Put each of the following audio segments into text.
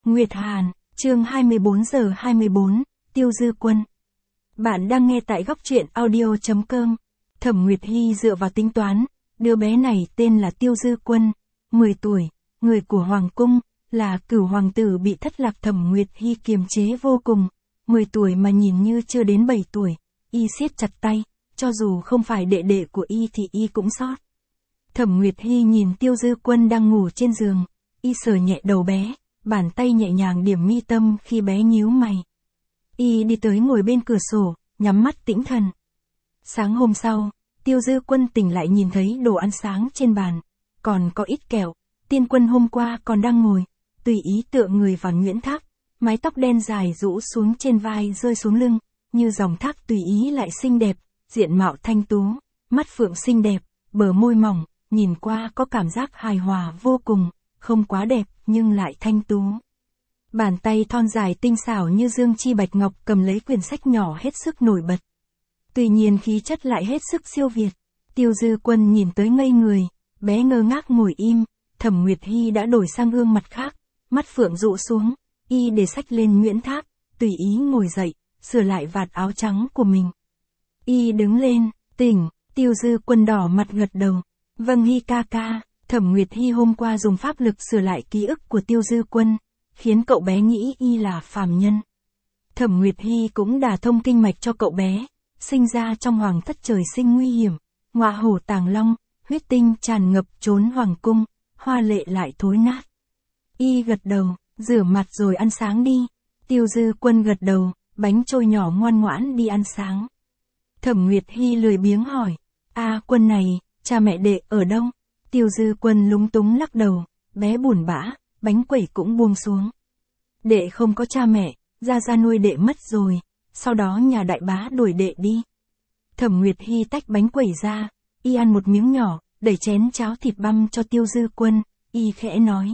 Nguyệt Hàn, chương 24 giờ 24, Tiêu Dư Quân. Bạn đang nghe tại góc truyện audio.com. Thẩm Nguyệt Hy dựa vào tính toán, đứa bé này tên là Tiêu Dư Quân, 10 tuổi, người của Hoàng Cung, là cửu hoàng tử bị thất lạc. Thẩm Nguyệt Hy kiềm chế vô cùng, 10 tuổi mà nhìn như chưa đến 7 tuổi, y siết chặt tay, cho dù không phải đệ đệ của y thì y cũng sót. Thẩm Nguyệt Hy nhìn Tiêu Dư Quân đang ngủ trên giường, y sờ nhẹ đầu bé, bàn tay nhẹ nhàng điểm mi tâm khi bé nhíu mày. Y đi tới ngồi bên cửa sổ, nhắm mắt tĩnh thần. Sáng hôm sau, Tiêu Dư Quân tỉnh lại nhìn thấy đồ ăn sáng trên bàn, còn có ít kẹo. Tiên Quân hôm qua còn đang ngồi, tùy ý tựa người vào nhuyễn thác, mái tóc đen dài rũ xuống trên vai rơi xuống lưng, như dòng thác tùy ý lại xinh đẹp, diện mạo thanh tú, mắt phượng xinh đẹp, bờ môi mỏng, nhìn qua có cảm giác hài hòa vô cùng, không quá đẹp nhưng lại thanh tú. Bàn tay thon dài tinh xảo như dương chi bạch ngọc cầm lấy quyển sách nhỏ hết sức nổi bật. Tuy nhiên khí chất lại hết sức siêu việt. Tiêu Dư Quân nhìn tới ngây người, bé ngơ ngác ngồi im. Thẩm Nguyệt Hy đã đổi sang gương mặt khác, mắt phượng dụ xuống, y để sách lên nhuyễn thác, tùy ý ngồi dậy, sửa lại vạt áo trắng của mình. Y đứng lên, tỉnh. Tiêu Dư Quân đỏ mặt gật đầu. Vâng Hy ca ca. Thẩm Nguyệt Hy hôm qua dùng pháp lực sửa lại ký ức của Tiêu Dư Quân, khiến cậu bé nghĩ y là phàm nhân. Thẩm Nguyệt Hy cũng đả thông kinh mạch cho cậu bé, sinh ra trong hoàng thất trời sinh nguy hiểm, ngọa hổ tàng long, huyết tinh tràn ngập trốn hoàng cung, hoa lệ lại thối nát. Y gật đầu, rửa mặt rồi ăn sáng đi. Tiêu Dư Quân gật đầu, bánh trôi nhỏ ngoan ngoãn đi ăn sáng. Thẩm Nguyệt Hy lười biếng hỏi, Quân này, cha mẹ đệ ở đâu? Tiêu Dư Quân lúng túng lắc đầu, bé buồn bã, bánh quẩy cũng buông xuống. Đệ không có cha mẹ, gia nuôi đệ mất rồi, sau đó nhà đại bá đuổi đệ đi. Thẩm Nguyệt Hy tách bánh quẩy ra, y ăn một miếng nhỏ, đẩy chén cháo thịt băm cho Tiêu Dư Quân, y khẽ nói.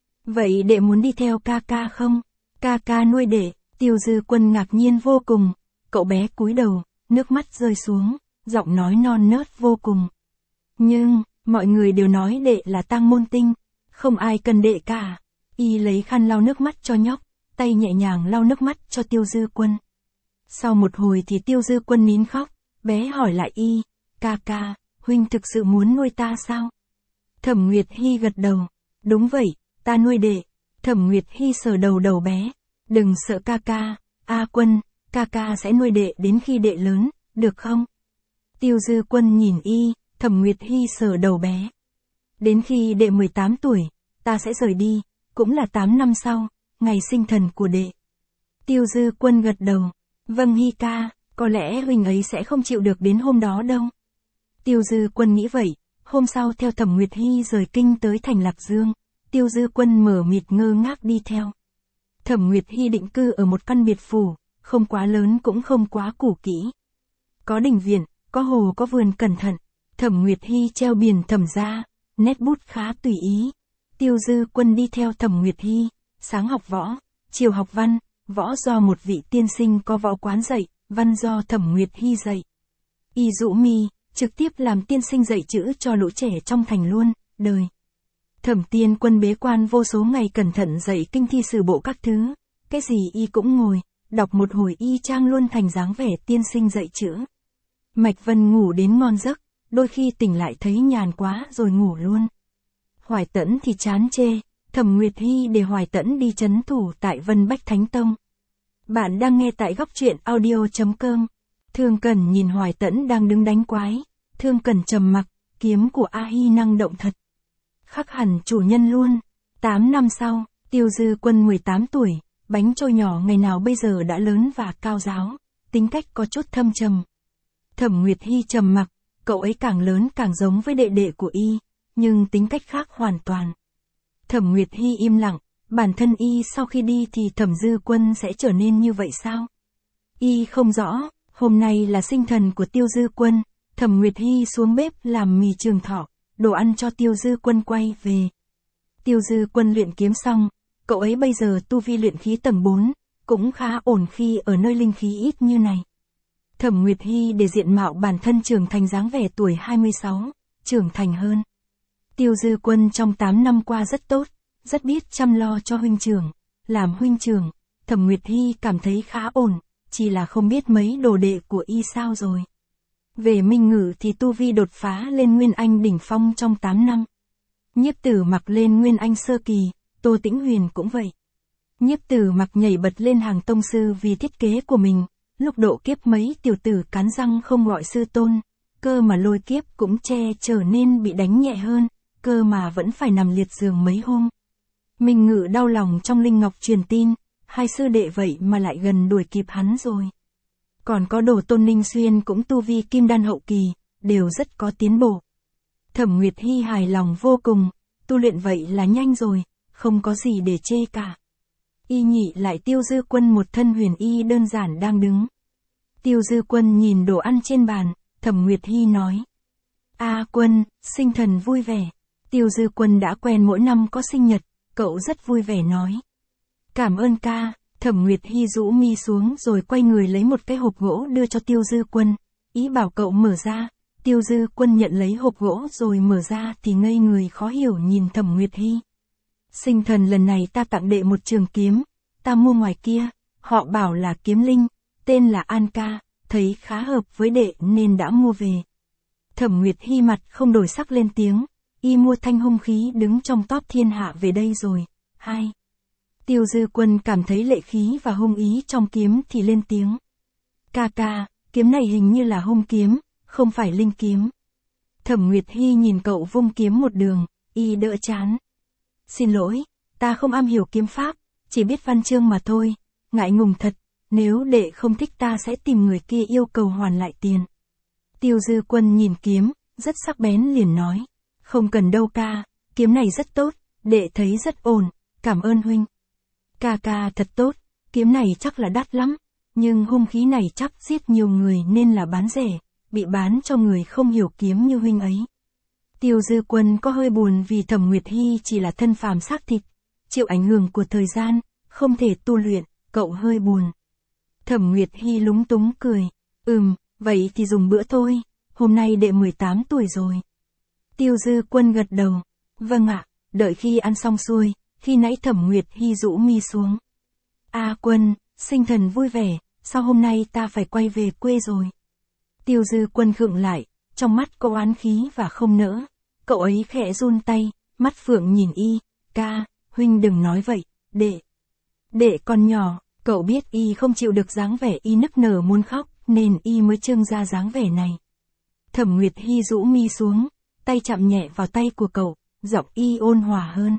Vậy đệ muốn đi theo ca ca không? Ca ca nuôi đệ. Tiêu Dư Quân ngạc nhiên vô cùng, cậu bé cúi đầu, nước mắt rơi xuống, giọng nói non nớt vô cùng. Nhưng, mọi người đều nói đệ là tang môn tinh, không ai cần đệ cả. Y lấy khăn lau nước mắt cho nhóc, tay nhẹ nhàng lau nước mắt cho Tiêu Dư Quân. Sau một hồi thì Tiêu Dư Quân nín khóc, bé hỏi lại y, ca ca, huynh thực sự muốn nuôi ta sao? Thẩm Nguyệt Hy gật đầu, đúng vậy, ta nuôi đệ. Thẩm Nguyệt Hy sờ đầu bé, đừng sợ ca ca, Quân, ca ca sẽ nuôi đệ đến khi đệ lớn, được không? Tiêu Dư Quân nhìn y, Thẩm Nguyệt Hy sờ đầu bé. Đến khi đệ 18 tuổi, ta sẽ rời đi, cũng là 8 năm sau, ngày sinh thần của đệ. Tiêu Dư Quân gật đầu, vâng Hy ca, có lẽ huynh ấy sẽ không chịu được đến hôm đó đâu. Tiêu Dư Quân nghĩ vậy, hôm sau theo Thẩm Nguyệt Hy rời kinh tới thành Lạc Dương, Tiêu Dư Quân mở mịt ngơ ngác đi theo. Thẩm Nguyệt Hy định cư ở một căn biệt phủ, không quá lớn cũng không quá cũ kỹ. Có đình viện, có hồ có vườn cẩn thận. Thẩm Nguyệt Hy treo biển Thẩm gia, nét bút khá tùy ý. Tiêu Dư Quân đi theo Thẩm Nguyệt Hy, sáng học võ, chiều học văn, võ do một vị tiên sinh có võ quán dạy, văn do Thẩm Nguyệt Hy dạy. Y rũ mi, trực tiếp làm tiên sinh dạy chữ cho lũ trẻ trong thành luôn, đời. Thẩm Tiên Quân bế quan vô số ngày cẩn thận dạy kinh thi sử bộ các thứ, cái gì y cũng ngồi, đọc một hồi y chang luôn thành dáng vẻ tiên sinh dạy chữ. Mạch Vân ngủ đến ngon giấc, đôi khi tỉnh lại thấy nhàn quá rồi ngủ luôn. Hoài Tẫn thì chán chê, Thẩm Nguyệt Hy để Hoài Tẫn đi trấn thủ tại Vân Bách Thánh Tông. Bạn đang nghe tại góc truyện audio.com. Thương Cẩn nhìn Hoài Tẫn đang đứng đánh quái, Thương Cẩn trầm mặc, kiếm của A Hi năng động thật. Khắc hẳn chủ nhân luôn. 8 năm sau, Tiêu Dư Quân 18 tuổi, bánh trôi nhỏ ngày nào bây giờ đã lớn và cao ráo, tính cách có chút thâm trầm. Thẩm Nguyệt Hy trầm mặc, cậu ấy càng lớn càng giống với đệ đệ của y, nhưng tính cách khác hoàn toàn. Thẩm Nguyệt Hy im lặng, bản thân y sau khi đi thì Thẩm Dư Quân sẽ trở nên như vậy sao? Y không rõ, hôm nay là sinh thần của Tiêu Dư Quân, Thẩm Nguyệt Hy xuống bếp làm mì trường thọ, đồ ăn cho Tiêu Dư Quân quay về. Tiêu Dư Quân luyện kiếm xong, cậu ấy bây giờ tu vi luyện khí tầng 4, cũng khá ổn khi ở nơi linh khí ít như này. Thẩm Nguyệt Hy để diện mạo bản thân trưởng thành dáng vẻ tuổi 26, trưởng thành hơn. Tiêu Dư Quân trong 8 năm qua rất tốt, rất biết chăm lo cho huynh trưởng, làm huynh trưởng, Thẩm Nguyệt Hy cảm thấy khá ổn, chỉ là không biết mấy đồ đệ của y sao rồi. Về Minh Ngự thì tu vi đột phá lên Nguyên Anh đỉnh phong trong 8 năm. Nhiếp Tử Mặc lên Nguyên Anh sơ kỳ, Tô Tĩnh Huyền cũng vậy. Nhiếp Tử Mặc nhảy bật lên hàng tông sư vì thiết kế của mình, lúc độ kiếp mấy tiểu tử cắn răng không gọi sư tôn, cơ mà lôi kiếp cũng trở nên bị đánh nhẹ hơn, cơ mà vẫn phải nằm liệt giường mấy hôm. Minh Ngự đau lòng trong Linh Ngọc truyền tin, hai sư đệ vậy mà lại gần đuổi kịp hắn rồi. Còn có Đồ Tôn Ninh Xuyên cũng tu vi kim đan hậu kỳ, đều rất có tiến bộ. Thẩm Nguyệt Hy hài lòng vô cùng, tu luyện vậy là nhanh rồi, không có gì để chê cả. Y nhị lại Tiêu Dư Quân một thân huyền y đơn giản đang đứng. Tiêu Dư Quân nhìn đồ ăn trên bàn, Thẩm Nguyệt Hy nói. A Quân, sinh thần vui vẻ. Tiêu Dư Quân đã quen mỗi năm có sinh nhật, cậu rất vui vẻ nói. Cảm ơn ca. Thẩm Nguyệt Hy rũ mi xuống rồi quay người lấy một cái hộp gỗ đưa cho Tiêu Dư Quân, ý bảo cậu mở ra. Tiêu Dư Quân nhận lấy hộp gỗ rồi mở ra thì ngây người khó hiểu nhìn Thẩm Nguyệt Hy. Sinh thần lần này ta tặng đệ một trường kiếm, ta mua ngoài kia, họ bảo là kiếm linh, tên là An Ca, thấy khá hợp với đệ nên đã mua về. Thẩm Nguyệt Hy mặt không đổi sắc lên tiếng, y mua thanh hung khí đứng trong top thiên hạ về đây rồi. 2. Tiêu Dư Quân cảm thấy lệ khí và hung ý trong kiếm thì lên tiếng. Ca ca, kiếm này hình như là hung kiếm, không phải linh kiếm. Thẩm Nguyệt Hy nhìn cậu vung kiếm một đường, y đỡ chán. Xin lỗi, ta không am hiểu kiếm pháp, chỉ biết văn chương mà thôi, ngại ngùng thật, nếu đệ không thích ta sẽ tìm người kia yêu cầu hoàn lại tiền. Tiêu Dư Quân nhìn kiếm, rất sắc bén liền nói. Không cần đâu ca, kiếm này rất tốt, đệ thấy rất ổn, cảm ơn huynh. Ca ca thật tốt, kiếm này chắc là đắt lắm, nhưng hung khí này chắc giết nhiều người nên là bán rẻ, bị bán cho người không hiểu kiếm như huynh ấy. Tiêu Dư Quân có hơi buồn vì Thẩm Nguyệt Hy chỉ là thân phàm xác thịt, chịu ảnh hưởng của thời gian, không thể tu luyện, cậu hơi buồn. Thẩm Nguyệt Hy lúng túng cười, vậy thì dùng bữa thôi, hôm nay đệ 18 tuổi rồi. Tiêu Dư Quân gật đầu, vâng ạ, đợi khi ăn xong xuôi, khi nãy Thẩm Nguyệt Hy rũ mi xuống. A Quân, sinh thần vui vẻ, sao hôm nay ta phải quay về quê rồi? Tiêu Dư Quân khựng lại, trong mắt có oán khí và không nỡ. Cậu ấy khẽ run tay, mắt phượng nhìn y, ca, huynh đừng nói vậy, đệ còn nhỏ, cậu biết y không chịu được dáng vẻ y nức nở muốn khóc, nên y mới trưng ra dáng vẻ này. Thẩm Nguyệt Hy rũ mi xuống, tay chạm nhẹ vào tay của cậu, giọng y ôn hòa hơn.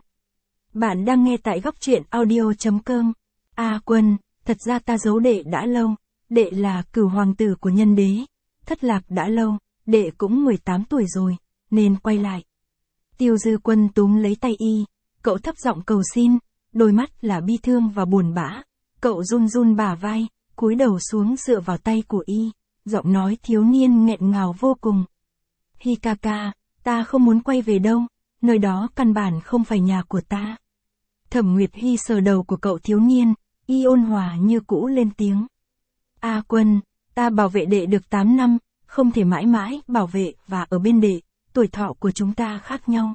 Bạn đang nghe tại góc truyện audio.com. A Quân, thật ra ta giấu đệ đã lâu, đệ là Cửu hoàng tử của Nhân Đế, thất lạc đã lâu, đệ cũng 18 tuổi rồi, nên quay lại. Tiêu Dư Quân túm lấy tay y, cậu thấp giọng cầu xin, đôi mắt là bi thương và buồn bã, cậu run run bả vai, cúi đầu xuống dựa vào tay của y, giọng nói thiếu niên nghẹn ngào vô cùng. Hi ca ca, ta không muốn quay về đâu, nơi đó căn bản không phải nhà của ta. Thẩm Nguyệt Hy sờ đầu của cậu thiếu niên, y ôn hòa như cũ lên tiếng. A Quân, ta bảo vệ đệ được 8 năm, không thể mãi mãi bảo vệ và ở bên đệ, tuổi thọ của chúng ta khác nhau.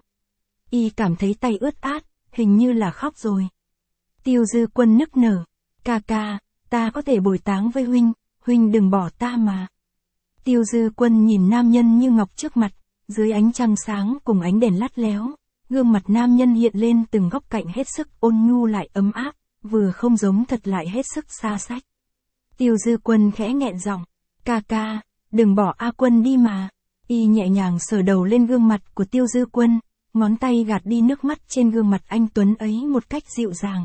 Y cảm thấy tay ướt át, hình như là khóc rồi. Tiêu Dư Quân nức nở, ca ca, ta có thể bồi táng với huynh đừng bỏ ta mà. Tiêu Dư Quân nhìn nam nhân như ngọc trước mặt, dưới ánh trăng sáng cùng ánh đèn lắt léo, gương mặt nam nhân hiện lên từng góc cạnh hết sức ôn nhu lại ấm áp, vừa không giống thật lại hết sức xa xách. Tiêu Dư Quân khẽ nghẹn giọng, ca ca, đừng bỏ A Quân đi mà. Y nhẹ nhàng sờ đầu lên gương mặt của Tiêu Dư Quân, ngón tay gạt đi nước mắt trên gương mặt anh tuấn ấy một cách dịu dàng.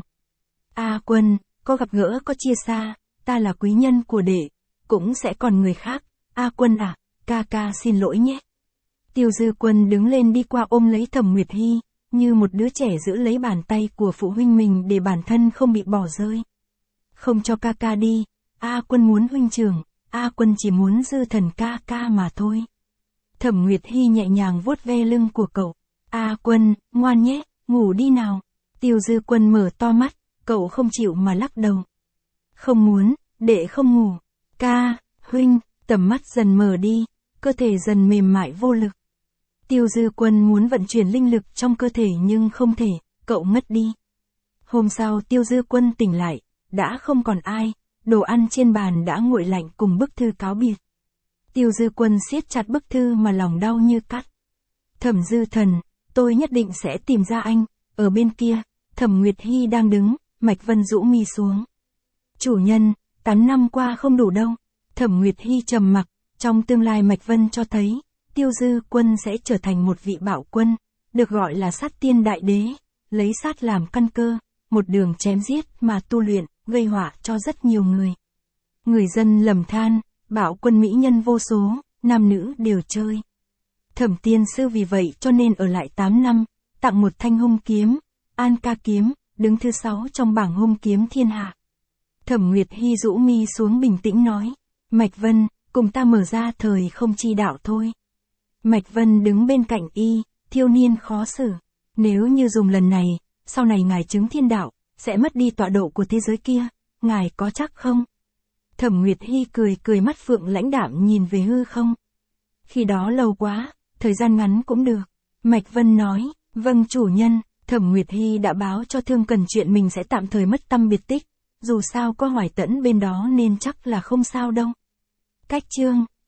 A Quân, có gặp gỡ có chia xa, ta là quý nhân của đệ, cũng sẽ còn người khác. A Quân à, ca ca xin lỗi nhé. Tiêu Dư Quân đứng lên đi qua ôm lấy Thẩm Nguyệt Hy, như một đứa trẻ giữ lấy bàn tay của phụ huynh mình để bản thân không bị bỏ rơi. Không cho ca ca đi, A Quân muốn huynh trưởng, A Quân chỉ muốn dư thần ca ca mà thôi. Thẩm Nguyệt Hy nhẹ nhàng vuốt ve lưng của cậu. A Quân, ngoan nhé, ngủ đi nào. Tiêu Dư Quân mở to mắt, cậu không chịu mà lắc đầu. Không muốn, đệ không ngủ. Ca, huynh, tầm mắt dần mờ đi, cơ thể dần mềm mại vô lực. Tiêu Dư Quân muốn vận chuyển linh lực trong cơ thể nhưng không thể, cậu ngất đi. Hôm sau Tiêu Dư Quân tỉnh lại, đã không còn ai, đồ ăn trên bàn đã nguội lạnh cùng bức thư cáo biệt. Tiêu Dư Quân siết chặt bức thư mà lòng đau như cắt. Thẩm Dư Thần, tôi nhất định sẽ tìm ra anh. Ở bên kia, Thẩm Nguyệt Hy đang đứng, Mạch Vân rũ mi xuống. Chủ nhân, 8 năm qua không đủ đâu. Thẩm Nguyệt Hy trầm mặc, trong tương lai Mạch Vân cho thấy, Tiêu Dư Quân sẽ trở thành một vị bạo quân, được gọi là sát tiên đại đế, lấy sát làm căn cơ, một đường chém giết mà tu luyện, gây họa cho rất nhiều người. Người dân lầm than, bạo quân mỹ nhân vô số, nam nữ đều chơi. Thẩm tiên sư vì vậy cho nên ở lại 8 năm, tặng một thanh hung kiếm, An Ca kiếm, đứng thứ 6 trong bảng hung kiếm thiên hạ. Thẩm Nguyệt Hy rũ mi xuống bình tĩnh nói, Mạch Vân, cùng ta mở ra thời không chi đạo thôi. Mạch Vân đứng bên cạnh y, thiếu niên khó xử. Nếu như dùng lần này, sau này ngài chứng thiên đạo, sẽ mất đi tọa độ của thế giới kia, ngài có chắc không? Thẩm Nguyệt Hy cười mắt phượng lãnh đạm nhìn về hư không. Khi đó lâu quá, thời gian ngắn cũng được. Mạch Vân nói, vâng chủ nhân. Thẩm Nguyệt Hy đã báo cho Thương Cần chuyện mình sẽ tạm thời mất tâm biệt tích, dù sao có Hoài Tẫn bên đó nên chắc là không sao đâu. Cách chương